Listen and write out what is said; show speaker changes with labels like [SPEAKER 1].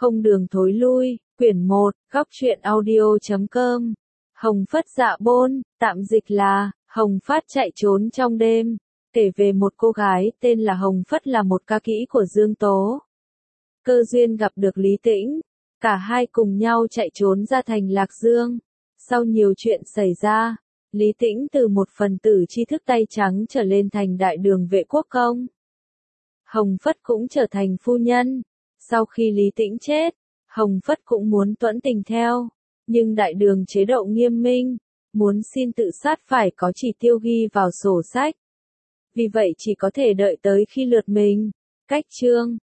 [SPEAKER 1] Không đường thối lui, quyển 1, góc truyện audio.com. Hồng Phất dạ bôn, tạm dịch là, Hồng Phát chạy trốn trong đêm, kể về một cô gái tên là Hồng Phất là một ca kỹ của Dương Tố. Cơ duyên gặp được Lý Tĩnh, cả hai cùng nhau chạy trốn ra thành Lạc Dương. Sau nhiều chuyện xảy ra, Lý Tĩnh từ một phần tử tri thức tay trắng trở lên thành đại đường vệ quốc công. Hồng Phất cũng trở thành phu nhân. Sau khi Lý Tĩnh chết, Hồng Phất cũng muốn tuẫn tình theo, nhưng đại đường chế độ nghiêm minh, muốn xin tự sát phải có chỉ tiêu ghi vào sổ sách. Vì vậy chỉ có thể đợi tới khi lượt mình. Cách chương